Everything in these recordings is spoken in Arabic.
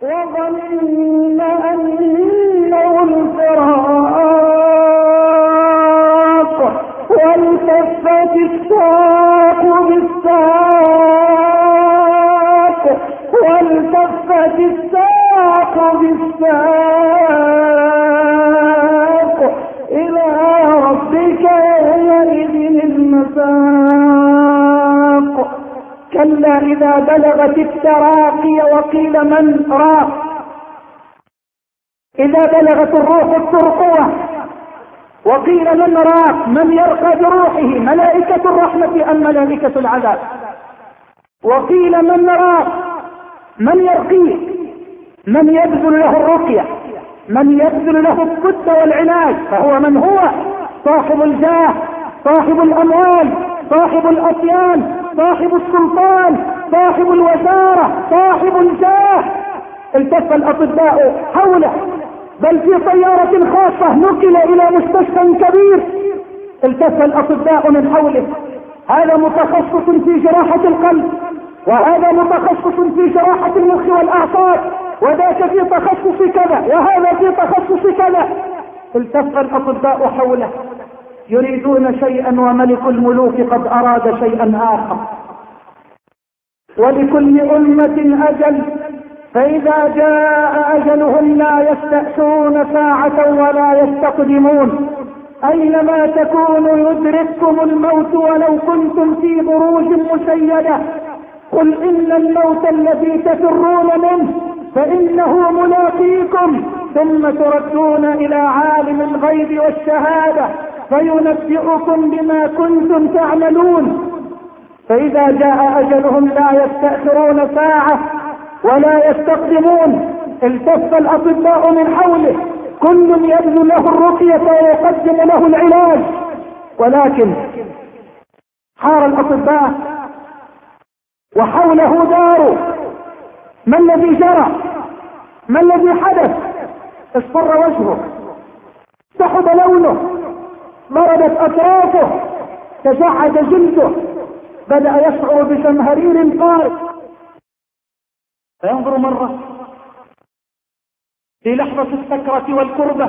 وظن أنه الفراق والتفت الساق بالساق والتفت الساق بالساق إلى ربك يومئذ المساق. كلا إذا بلغت التراقي وقيل من راق، إذا بلغت الروح الترقوة وقيل من راق، من يرقى بروحه، ملائكة الرحمة أم ملائكة العذاب؟ وقيل من راق، من يرقيه، من يبذل له الرقية، من يبذل له الطب والعلاج، فهو من هو صاحب الجاه، صاحب الأموال، صاحب الأطيان، صاحب السلطان، صاحب الوزارة، صاحب الجاه. التف الأطباء حوله، بل في طيارة خاصة نقل إلى مستشفى كبير، التف الأطباء من حوله. هذا متخصص في جراحة القلب، وهذا متخصص في جراحة المخ والأعصاب، وذاك في تخصص كذا، وهذا في تخصص كذا. التف الأطباء حوله يريدون شيئا وملك الملوك قد أراد شيئا آخر. ولكل أمة أجل، فإذا جاء أجلهم لا يستأخرون ساعة ولا يستقدمون. أينما تكونوا يدرككم الموت ولو كنتم في بروج مشيدة. قل إن الموت الذي تفرون منه فإنه ملاقيكم، ثم تردون إلى عالم الغيب والشهادة فينبئكم بما كنتم تعملون. فإذا جاء أجلهم لا يستأخرون ساعة ولا يستقدمون. التف الأطباء من حوله، كل يبذل له الرقية ويقدم له العلاج، ولكن حار الأطباء وحوله دار. ما الذي جرى؟ ما الذي حدث؟ اصفر وجهه، سحب لونه، بردت أطرافه، تجعد جلده، بدأ يشعر بجمهرير قارئ. فينظر مرة في لحظة السكرة والكربة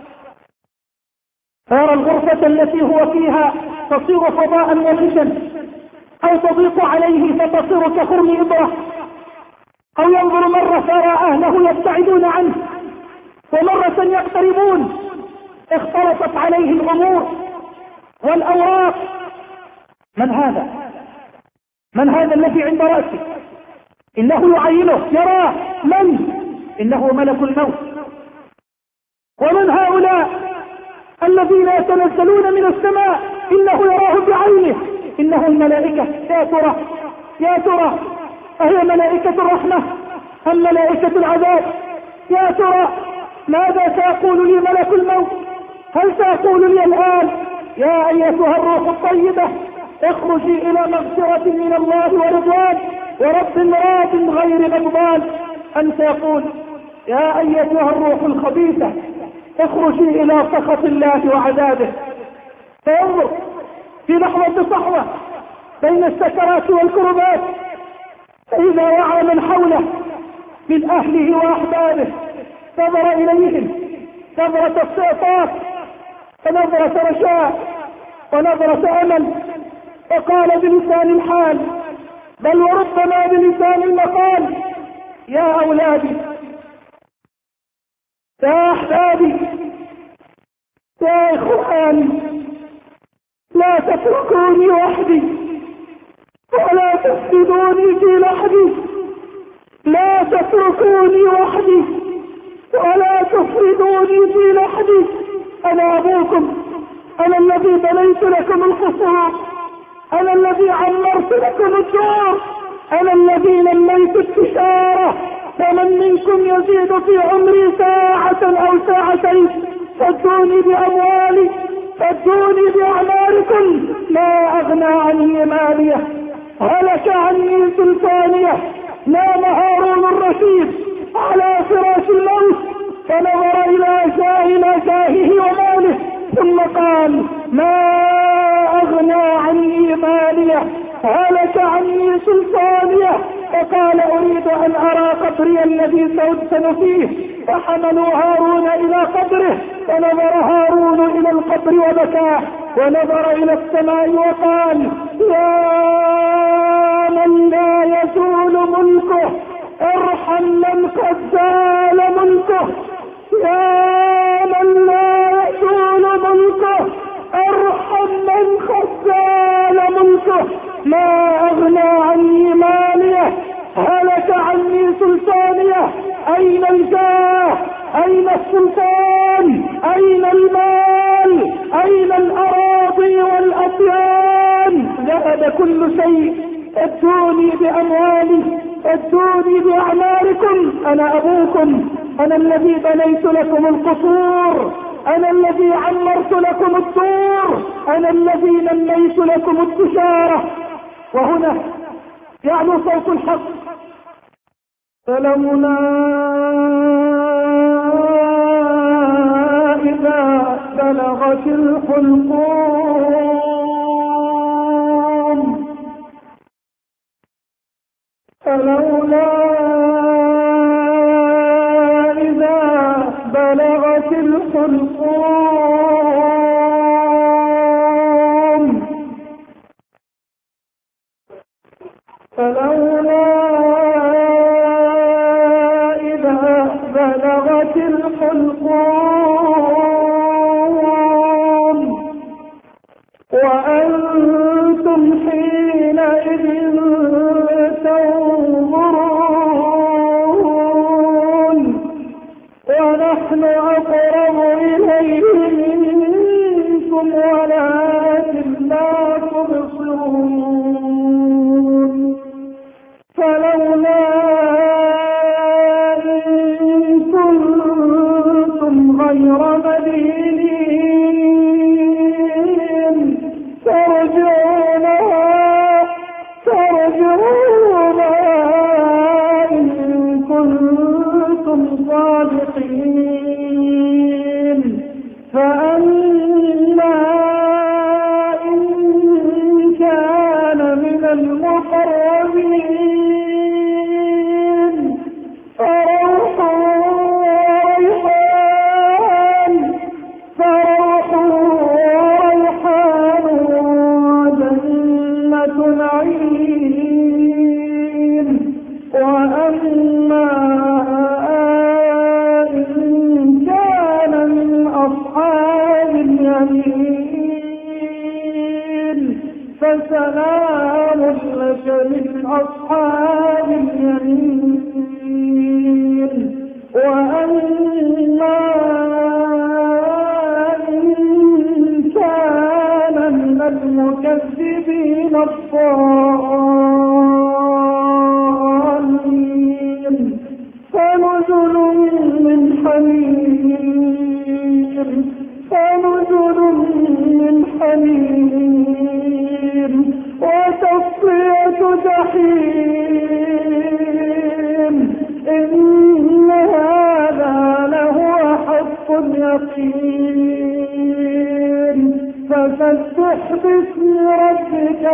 فيرى الغرفة التي هو فيها تصير فضاء وخشن، أو تضيق عليه فتصير كخرم إبرة، أو ينظر مرة فيرى أهله يبتعدون عنه ومرة يقتربون. اختلطت عليه الأمور والأوراق. من هذا؟ من هذا الذي عند رأسه؟ إنه يعينه، يراه. من؟ إنه ملك الموت. ومن هؤلاء الذين يتنزلون من السماء؟ إنه يراه بعينه، إنه الملائكة. يا ترى أهي ملائكة الرحمة أم ملائكة العذاب؟ يا ترى ماذا سيقول لي ملك الموت؟ هل سيقول لي الآن يا أيتها الروح الطيبة اخرجي إلى مغفرة من الله ورضوان ورب راض غير غضبان، أم سيقول يا أيتها الروح الخبيثة اخرجي إلى سخط الله وعذابه؟ فينظر في لحظة صحوة بين السكرات والكربات، فإذا وعى من حوله من أهله وأحبابه نظر إليهم نظرة استعطاف ونظرة رجاء ونظرة أمل، وقال بلسان الحال بل وربما بلسان المقال: يا أولادي، يا أحبابي، يا إخواني، لا تتركوني وحدي ولا تفقدوني في لحدي. لا تتركوني وحدي ولا تفقدوني في لحدي. أنا أبوكم، أنا الذي بنيت لكم القصور، أنا الذي عمرت لكم الدور، أنا الذي نميت التجارة. فمن منكم يزيد في عمري ساعة أو ساعتين فادوني بأموالي، فادوني بأعماركم. لا أغنى عني مالية، هلك عني سلطانية. نام هارون الرشيد على فراش الموت فنظر إلى جاهه وماله ثم قال: ما أغنى عني مالية، هلك عني سلطانية. فقال: أريد أن أرى قبري الذي سأدفن فيه. فحملوا هارون إلى قبره، فنظر هارون إلى القبر وبكى، ونظر إلى السماء وقال: يا من لا يزول ملكه ارحم من قد زال ملكه، يا من لا يزول ملكه ارحم من قد زال ملكه. ما أغنى عني ماليه، هلك عني سلطانيه. أين الجاه؟ أين السلطان؟ أين المال؟ أين الأراضي والأديان؟ ذهب كل شيء. ادوني بأموالي، ادوني بأعمالكم. أنا أبوكم، أنا الذي بنيت لكم القصور، أنا الذي عمرت لكم الدور، أنا الذي نميت لكم التجارة. وهنا يعلو صوت الحق: فلولا إذا بلغت الحلقوم، فلولا إذا بلغت الحلقوم، فلولا إذا بلغت الحلقوم وأنتم حينئذ تنظرون ونحن أقرب إليه منكم ولكن لا تبصرون. فلولا إن كنتم غير مدينين ترجعونها إن كنتم صادقين. فأما إن كان من المقربين فروح وريحان وجنة نعيم. وأما إن كان من أصحاب اليمين فسلام لك من أصحاب اليمين. وأما إن كان من المكذبين الضالين فنزل من حميم وتصفية جحيم. إن هذا لهو حق اليقين. فسبح باسم ربك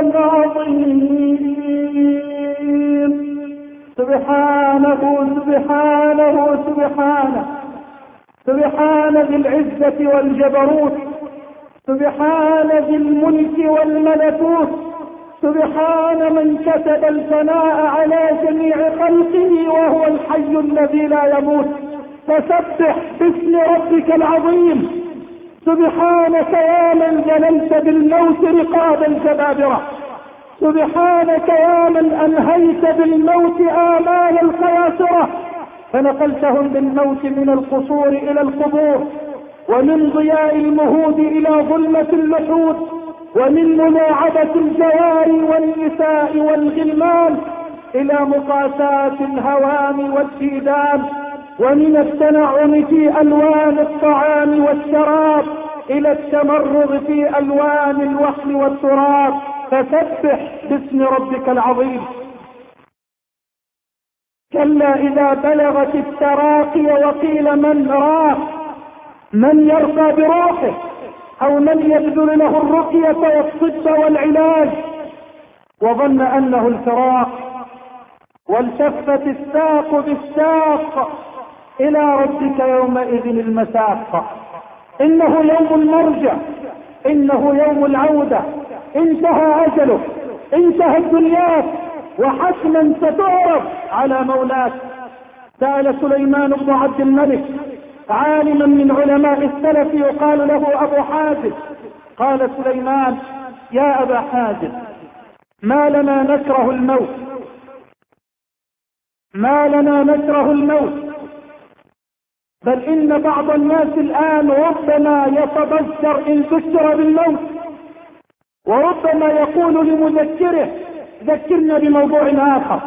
العظيم. سبحانه سبحانه سبحانه، سبحان ذي العزة والجبروت، سبحان ذي الملك والملكوت، سبحان من كتب الثناء على جميع خلقه وهو الحي الذي لا يموت. فسبح باسم ربك العظيم. سبحانك يا من جللت بالموت رقاب الجبابرة، سبحانك يا من أنهيت بالموت آمال الخياسرة، فنقلتهم بالموت من القصور إلى القبور، ومن ضياء المهود إلى ظلمة اللحود، ومن ملاعبة الجواري والنساء والغلمان إلى مقاساة الهوام والديدان، ومن التنعم في ألوان الطعام والشراب إلى التمرغ في ألوان الوحل والتراب. فسبح باسم ربك العظيم. كلا إذا بلغت التراقي وقيل من راق، من يرقى بروحه أو من يبذل له الرقية والطب والعلاج، وظن أنه الفراق والتفت الساق بالساق إلى ربك يومئذ المساق. إنه يوم المرجع، إنه يوم العودة، انتهى أجله، انتهت دنياك، وحتما ستعرض على مولاك. سأل سليمان بن عبد الملك عالما من علماء السلف يقال له أبو حازم، قال سليمان: يا أبا حازم، ما لنا نكره الموت، ما لنا نكره الموت، بل إن بعض الناس الآن ربما يتبشر إن بشر بالموت، وربما يقول لمذكره: ذكرنا بموضوع آخر،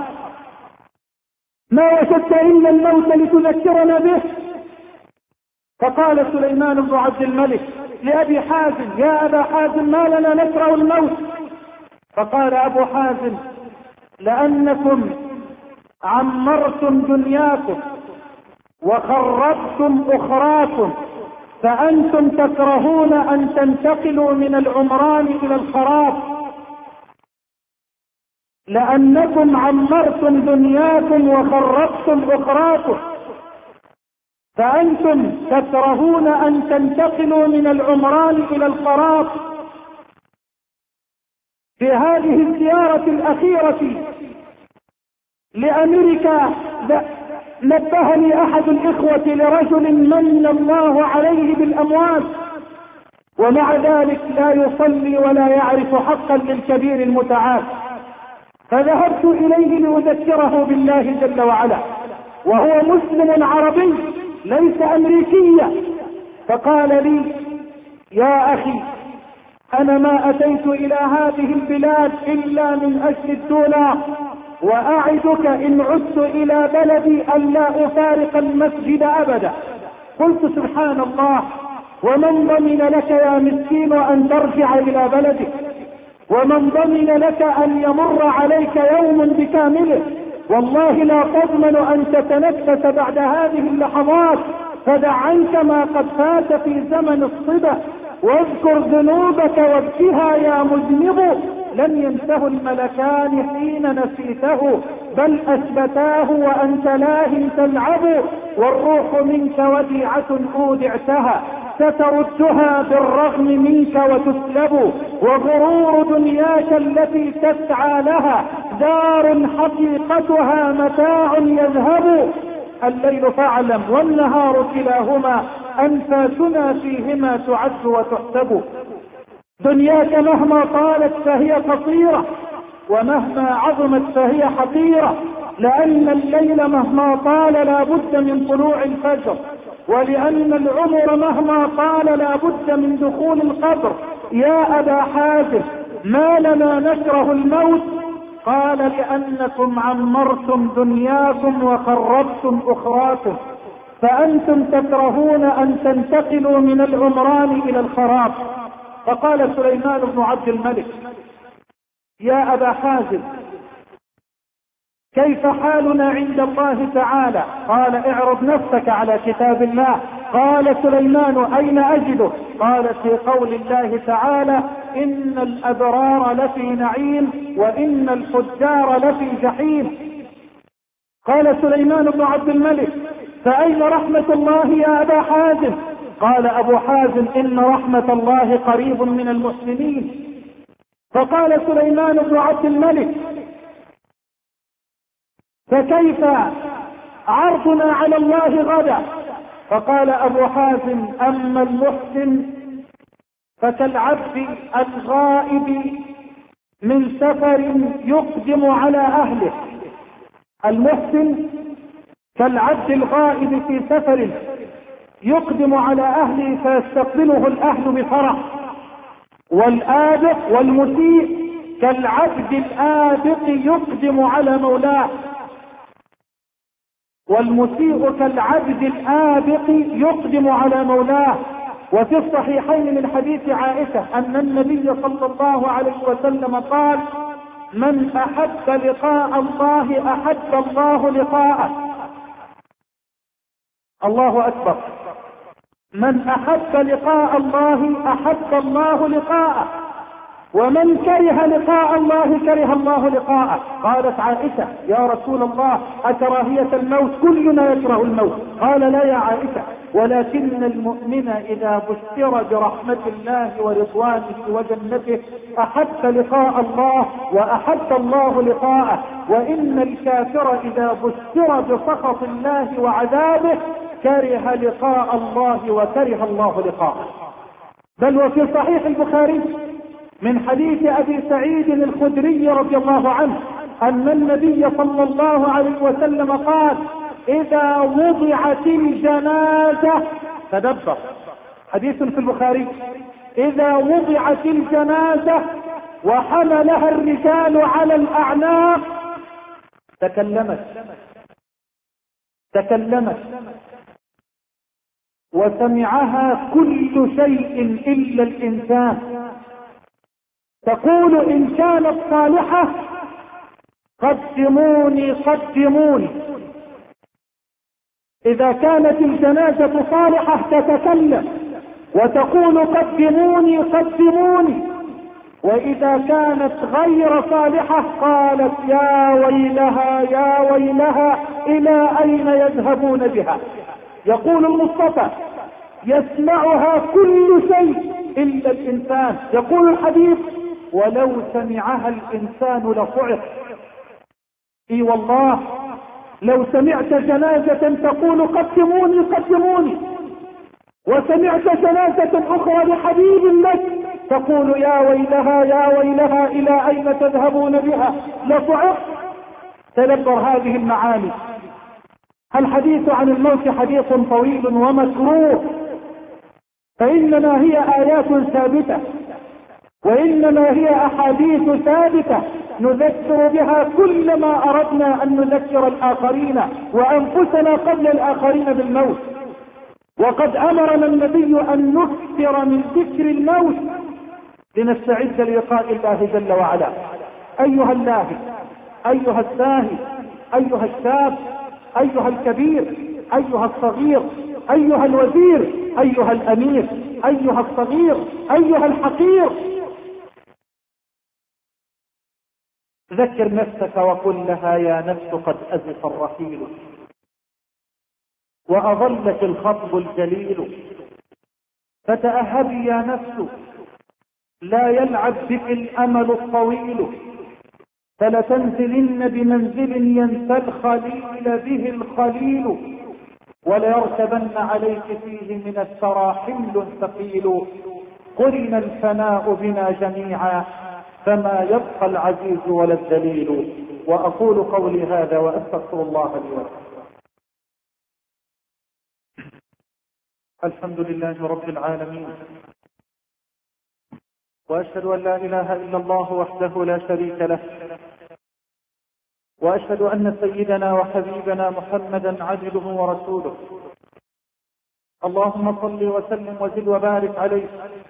ما وجدت إلا الموت لتذكرنا به. فقال سليمان بن عبد الملك لأبي حازم: يا أبا حازم، ما لنا نكره الموت؟ فقال أبو حازم: لأنكم عمرتم دنياكم وخربتم أخراكم، فأنتم تكرهون أن تنتقلوا من العمران إلى الخراب. لأنكم عمرتم دنياكم وخربتم أخراكم، فأنتم تكرهون أن تنتقلوا من العمران إلى الخراب. في هذه الزيارة الأخيرة لأمريكا نبهني أحد الإخوة لرجل من الله عليه بالأموال، ومع ذلك لا يصلي ولا يعرف حقا للكبير المتعال، فذهبت إليه لأذكره بالله جل وعلا، وهو مسلم عربي ليس أمريكيا. فقال لي: يا أخي، أنا ما أتيت إلى هذه البلاد إلا من أجل الدولار، وأعدك إن عدت إلى بلدي أن لا أفارق المسجد أبدا. قلت: سبحان الله، ومن ضمن لك يا مسكين أن ترجع إلى بلدك؟ ومن ضمن لك أن يمر عليك يوم بكامله؟ والله لا تضمن أن تتنفس بعد هذه اللحظات، فدع عنك ما قد فات في زمن الصبا، واذكر ذنوبك وابكها يا مذنب. لن ينته الملكان حين نسيته، بل أثبتاه وأنت لاهٍ تلعب، والروح منك وديعة أودعتها، ستردها بالرغم منك وتسلب، وغرور دنياك التي تسعى لها دار حقيقتها متاع يذهب. الليل فاعلم والنهار كلاهما أنفاسنا فيهما تعد وتحسب. دنياك مهما طالت فهي قصيرة، ومهما عظمت فهي حقيرة، لأن الليل مهما طال لا بد من طلوع الفجر، ولأن العمر مهما طال لا بد من دخول القبر. يا أبا حازم، ما لنا نكره الموت؟ قال: لأنكم عمرتم دنياكم وخربتم أخراكم، فأنتم تكرهون أن تنتقلوا من العمران إلى الخراب. فقال سليمان بن عبد الملك: يا أبا حازم، كيف حالنا عند الله تعالى؟ قال: اعرض نفسك على كتاب الله. قال سليمان: أين أجده؟ قال: في قول الله تعالى: إن الأبرار لفي نعيم وإن الفجار لفي جحيم. قال سليمان بن عبد الملك: فأين رحمة الله يا أبا حازم؟ قال أبو حازم: إن رحمة الله قريب من المحسنين. فقال سليمان بن عبد الملك: فكيف عرضنا على الله غدا؟ فقال أبو حازم: أما المحسن فكالعبد الغائب من سفر يقدم على أهله. المحسن كالعبد الغائب في سفر يقدم على أهله فيستقبله الأهل بفرح. والآبق والمسيء كالعبد الآبق يقدم على مولاه. والمسيء كالعبد الآبق يقدم على مولاه. وفي الصحيحين من حديث عائشة أن النبي صلى الله عليه وسلم قال: من أحب لقاء الله أحب الله لقاءه. الله أكبر. من أحب لقاء الله أحب الله لقاءه. ومن كره لقاء الله كره الله لقاءه. قالت عائشة: يا رسول الله أكراهية الموت؟ كلنا يكره الموت. قال: لا يا عائشة، ولكن المؤمن إذا بشر برحمة الله ورضوانه وجنته أحب لقاء الله وأحب الله لقاءه، وإن الكافر إذا بشر بسخط الله وعذابه كره لقاء الله وكره الله لقاءه. بل وفي صحيح البخاري من حديث أبي سعيد الخدري رضي الله عنه أن النبي صلى الله عليه وسلم قال: إذا وضعت الجنازة، تدبر، حديث في البخاري، إذا وضعت الجنازة وحملها الرجال على الأعناق تكلمت وسمعها كل شيء إلا الإنسان، تقول: إن كانت صالحة قدموني قدموني. إذا كانت الجنازة صالحة تتكلم وتقول: قدموني قدموني. وإذا كانت غير صالحة قالت: يا ويلها يا ويلها، إلى أين يذهبون بها؟ يقول المصطفى: يسمعها كل شيء إلا الإنسان. يقول الحديث: ولو سمعها الإنسان لصعق. اي والله، لو سمعت جنازة تقول: قدموني قدموني، وسمعت جنازة أخرى لحبيب لك تقول: يا ويلها يا ويلها، إلى أين تذهبون بها؟ لصعق. تدبر هذه المعاني. الحديث عن الموت حديث طويل ومكروه، فإنما هي آيات ثابتة، وإنما هي أحاديث ثابتة نذكر بها كل ما أردنا أن نذكر الآخرين وأنفسنا قبل الآخرين بالموت. وقد أمرنا النبي أن نكثر من ذكر الموت لنستعد للقاء الله جل وعلا. أيها اللاهي، أيها الساهي، أيها الشاب، أيها الكبير، أيها الصغير، أيها الوزير، أيها الأمير، أيها الصغير، أيها الحقير، ذكر نفسك وقل لها: يا نفس قد أزف الرحيل، وأظلك الخطب الجليل، فتأهبي يا نفس، لا يلعب بك الأمل الطويل، فلتنزلن بمنزل ينسى الخليل به الخليل، وليركبن عليك فيه من الثرى حمل ثقيل، قرن الفناء بنا جميعا، فما يبقى العزيز ولا الذليل. وأقول قولي هذا وأستغفر الله لي ولكم. الحمد لله رب العالمين، وأشهد أن لا إله إلا الله وحده لا شريك له، وأشهد أن سيدنا وحبيبنا محمدا عبده ورسوله. اللهم صل وسلم وزد وبارك عليه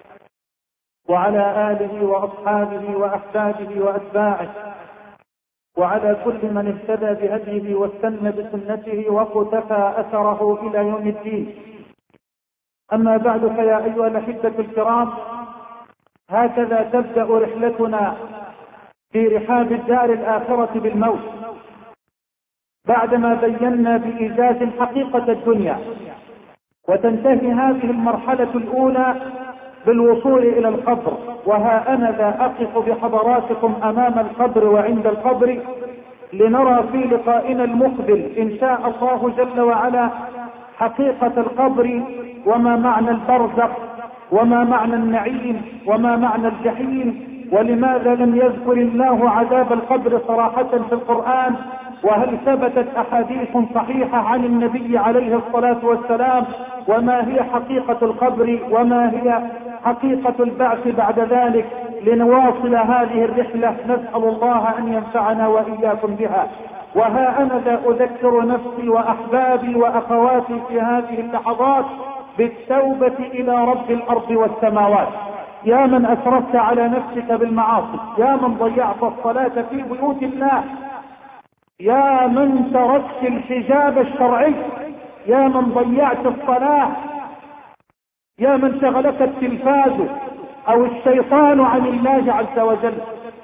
وعلى آله وأصحابه وأحبابه وأتباعه، وعلى كل من اهتدى بهديه واستنى بسنته وقتفى أثره إلى يوم الدين. أما بعد، فيا أيها الأحبة الكرام، هكذا تبدأ رحلتنا في رحاب الدار الآخرة بالموت، بعدما بينا بإيجاز حقيقة الدنيا، وتنتهي هذه المرحلة الأولى بالوصول إلى القبر. وها أنا ذا أقف بحضراتكم أمام القبر وعند القبر لنرى في لقائنا المقبل إن شاء الله جل وعلا حقيقة القبر، وما معنى البرزخ، وما معنى النعيم، وما معنى الجحيم، ولماذا لم يذكر الله عذاب القبر صراحة في القرآن، وهل ثبتت أحاديث صحيحة عن النبي عليه الصلاة والسلام، وما هي حقيقة القبر، وما هي حقيقة البعث بعد ذلك. لنواصل هذه الرحلة، نسأل الله أن ينفعنا وإياكم بها. وها أنا ذا أذكر نفسي وأحبابي وأخواتي في هذه اللحظات بالتوبة إلى رب الأرض والسماوات. يا من أسرفت على نفسك بالمعاصي، يا من ضيعت الصلاة في بيوت الله، يا من تركت الحجاب الشرعي، يا من ضيعت الصلاة، يا من شغلك التلفاز، او الشيطان عن الله عز وجل.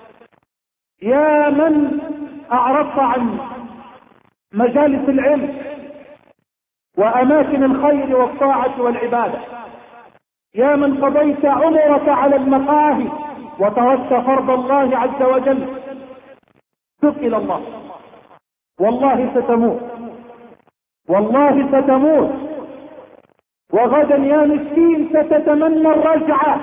يا من اعرضت عن مجالس العلم واماكن الخير والطاعة والعبادة، يا من قضيت عمرك على المقاهي وتركت فرض الله عز وجل، تب الى الله. والله ستموت، والله ستموت، وغدا يا مسكين ستتمنى الرجعة،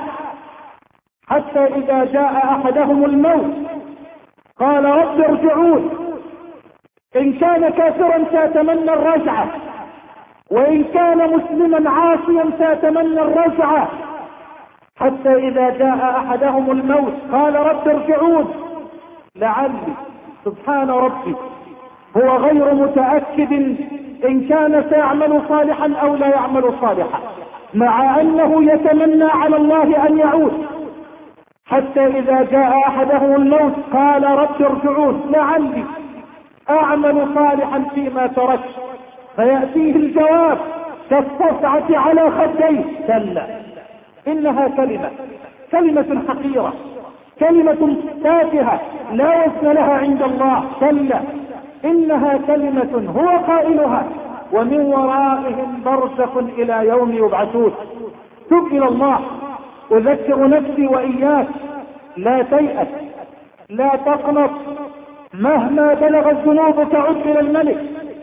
حتى اذا جاء احدهم الموت قال رب ارجعون. ان كان كافرا سيتمنى الرجعة، وان كان مسلما عاصيا سيتمنى الرجعة، حتى اذا جاء احدهم الموت قال رب ارجعون لعلي. سبحان ربي، هو غير متأكد ان كان سيعمل صالحا او لا يعمل صالحا، مع انه يتمنى على الله ان يعود، حتى اذا جاء احدهم الموت قال رب ارجعون لعلي اعمل صالحا فيما تركت، فيأتيه الجواب كالصفعة على خديه: كلا انها كلمة حقيرة، كلمة تافهة لا وزن لها عند الله. كلا انها كلمة هو قائلها ومن ورائهم برزخ الى يوم يبعثون. تب الى الله. اذكر نفسي واياك: لا تيأس، لا تقنط، مهما بلغت ذنوبك عد الى الملك،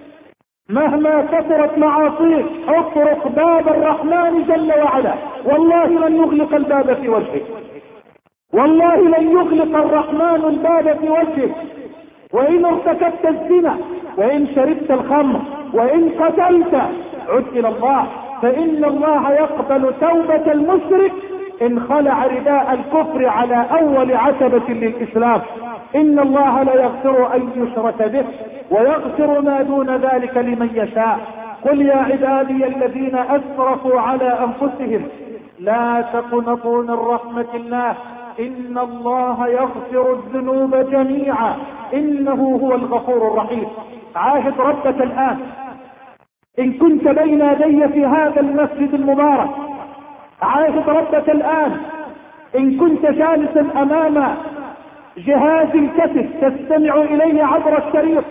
مهما كثرت معاصيك اطرق باب الرحمن جل وعلا، والله لن يغلق الباب في وجهك، والله لن يغلق الرحمن الباب في وجهك. وان ارتكبت الزنا، وان شربت الخمر، وان قتلت، عد الى الله، فان الله يقبل توبة المشرك ان خلع رداء الكفر على اول عتبة للاسلام. ان الله لا يغفر ان يشرك به ويغفر ما دون ذلك لمن يشاء. قل يا عبادي الذين اسرفوا على انفسهم لا تقنطوا من رحمة الله ان الله يغفر الذنوب جميعا انه هو الغفور الرحيم. عاهد ربك الان ان كنت بين يدي في هذا المسجد المبارك، عاهد ربك الان ان كنت جالسا امام جهاز الكتف تستمع اليه عبر الشريط،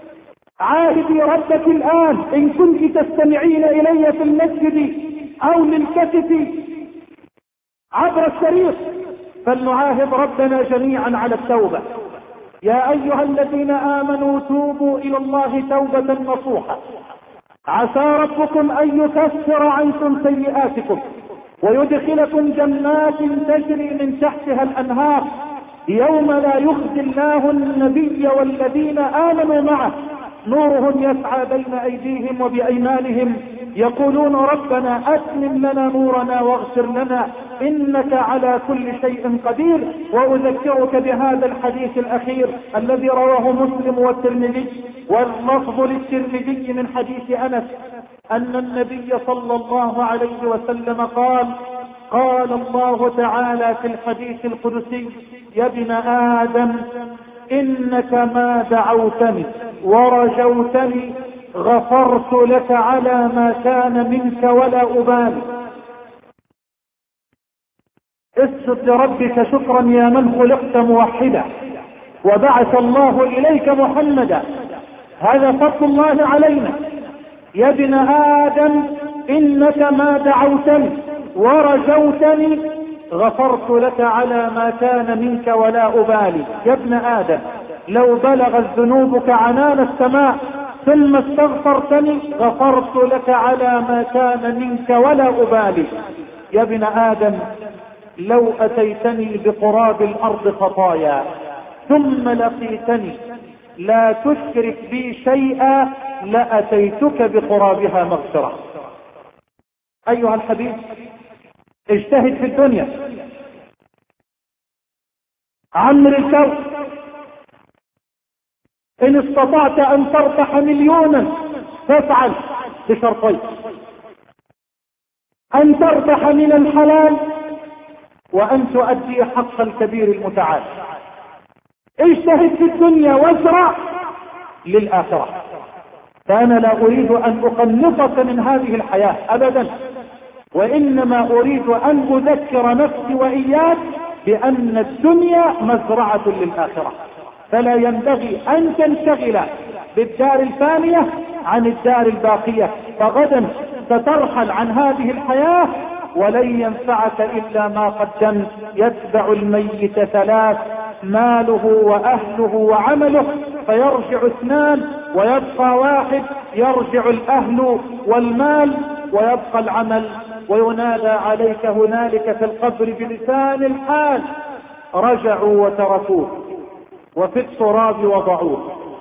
عاهدي ربك الان ان كنت تستمعين الي في المسجد او للكتف عبر الشريط، فلنعاهد ربنا جميعا على التوبة. يا ايها الذين امنوا توبوا الى الله توبة نصوحة، عسى ربكم ان يكفر عنكم سيئاتكم ويدخلكم جنات تجري من تحتها الانهار يوم لا يخزي الله النبي والذين امنوا معه نورهم يسعى بين ايديهم وبايمانهم يقولون ربنا اتمم لنا نورنا واغفر لنا انك على كل شيء قدير. واذكرك بهذا الحديث الاخير الذي رواه مسلم والترمذي، واللفظ للترمذي من حديث انس ان النبي صلى الله عليه وسلم قال: قال الله تعالى في الحديث القدسي: يا ابن آدم إنك ما دعوتني ورجوتني غفرت لك على ما كان منك ولا أبالي. اسجد لربك شكرا يا من خلقت موحدا وبعث الله إليك محمدا، هذا فضل الله علينا. يا ابن آدم إنك ما دعوتني ورجوتني غفرت لك على ما كان منك ولا أبالي. يا ابن آدم لو بلغت ذنوبك عنان السماء ثم استغفرتني غفرت لك على ما كان منك ولا أبالي. يا ابن آدم لو أتيتني بقراب الأرض خطايا ثم لقيتني لا تشرك بي شيئا لأتيتك بقرابها مغفرة. أيها الحبيب اجتهد في الدنيا، عمر الكون. ان استطعت ان تربح مليونا فافعل بشرطين: ان تربح من الحلال وان تؤدي حق الكبير المتعال. اجتهد في الدنيا وازرع للآخرة. فأنا لا أريد أن أقنطك من هذه الحياة أبدا، وإنما أريد أن أذكر نفسي وإياك بأن الدنيا مزرعة للآخرة، فلا ينبغي أن تنشغل بالدار الفانية عن الدار الباقية، فغدا سترحل عن هذه الحياة ولن ينفعك إلا ما قدمت. يتبع الميت ثلاث: ماله وأهله وعمله، فيرجع اثنان ويبقى واحد، يرجع الأهل والمال ويبقى العمل، وينادى عليك هنالك في القبر بلسان الحال: رجعوا وتركوه وفي التراب وضعوه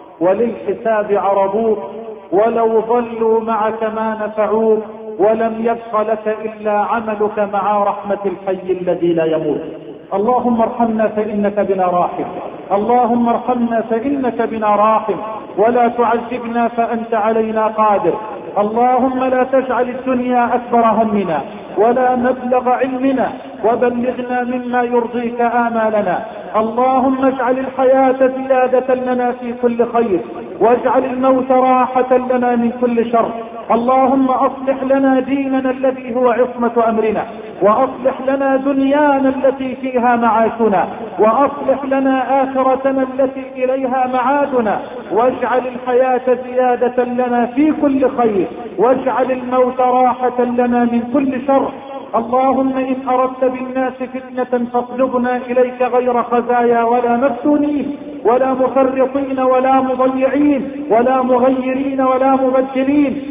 وللحساب عرضوه، ولو ضلوا معك ما نفعوك، ولم يبق لك إلا عملك مع رحمة الحي الذي لا يموت. اللهم ارحمنا فإنك بنا راحم، اللهم ارحمنا فإنك بنا راحم، ولا تعذبنا فأنت علينا قادر. اللهم لا تجعل الدنيا أكبر همنا ولا مبلغ علمنا، وبلغنا مما يرضيك آمالنا. اللهم اجعل الحياة زيادة لنا في كل خير، واجعل الموت راحة لنا من كل شر. اللهم اصلح لنا ديننا الذي هو عصمة امرنا، واصلح لنا دنيانا التي فيها معاشنا، واصلح لنا اخرتنا التي اليها معادنا، واجعل الحياة زيادة لنا في كل خير، واجعل الموت راحة لنا من كل شر. اللهم إن أردت بالناس فتنة فاقلبنا إليك غير خزايا ولا مفتونين ولا مفرطين ولا مضيعين ولا مغيرين ولا مبدلين.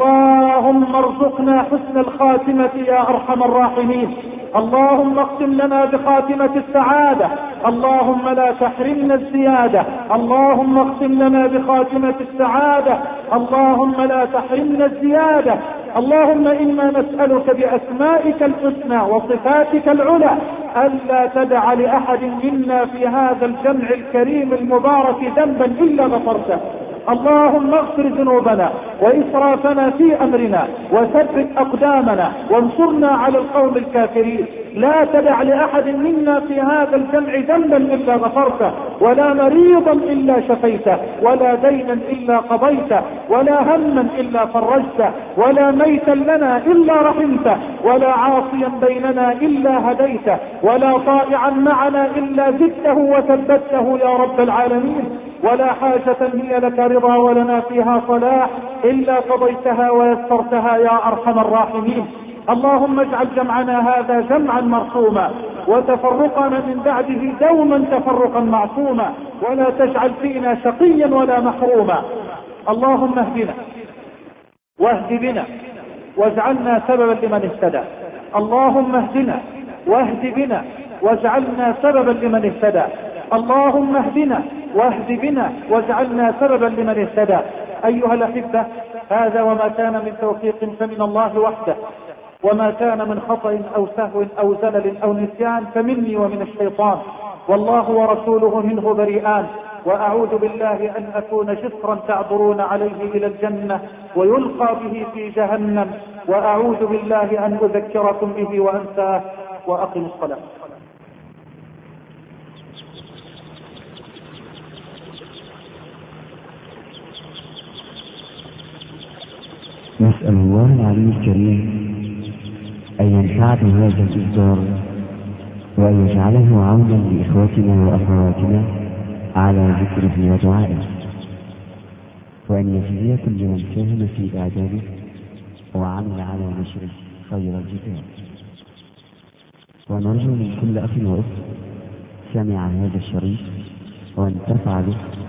اللهم ارزقنا حسن الخاتمة يا أرحم الراحمين. اللهم اختم لنا بخاتمة السعادة، اللهم لا تحرمنا الزيادة. اللهم اختم لنا بخاتمة السعادة، اللهم لا تحرمنا الزيادة. اللهم إنا نسألك بأسمائك الحسنى وصفاتك العلى ألا تدع لأحد منا في هذا الجمع الكريم المبارك ذنبا إلا غفرته. اللهم اغفر ذنوبنا وإسرافنا في أمرنا، وثبت أقدامنا، وانصرنا على القوم الكافرين. لا تدع لأحد منا في هذا الجمع ذنبا إلا غفرته، ولا مريضا إلا شفيته، ولا دينا إلا قضيته، ولا هما إلا فرجته، ولا ميتا لنا إلا رحمته، ولا عاصيا بيننا إلا هديته، ولا طائعا معنا إلا زدته وثبته يا رب العالمين. ولا حاجة هي لك رضا ولنا فيها صلاح إلا قضيتها ويسرتها يا أرحم الراحمين. اللهم اجعل جمعنا هذا جمعا مرحوما، وتفرقنا من بعده دوما تفرقا معصوما، ولا تجعل فينا شقيا ولا محروما. اللهم اهدنا واهد بنا واجعلنا سببا لمن اهتدى. اللهم اهدنا واهد بنا واجعلنا سببا لمن اهتدى. اللهم اهدنا واهد بنا واجعلنا سببا لمن اهتدى. أيها الأحبة، هذا وما كان من توفيق فمن الله وحده، وما كان من خطأ أو سهو أو زلل أو نسيان فمني ومن الشيطان، والله ورسوله منه بريئان. وأعوذ بالله أن أكون جسرا تعبرون عليه إلى الجنة ويلقى به في جهنم، وأعوذ بالله أن أذكركم به وأنساه. وأقم الصلاة. نسأل الله العلي الكريم أن ينفع بهذا الإصدار، وأن يجعله عونا لإخوتنا وأخواتنا على ذكره ودعائه، وأن يجزي كل من ساهم في إعداده وعمل على نشره خير الجزاء. ونرجو من كل أخ وأخت سمع هذا الشريط وانتفع به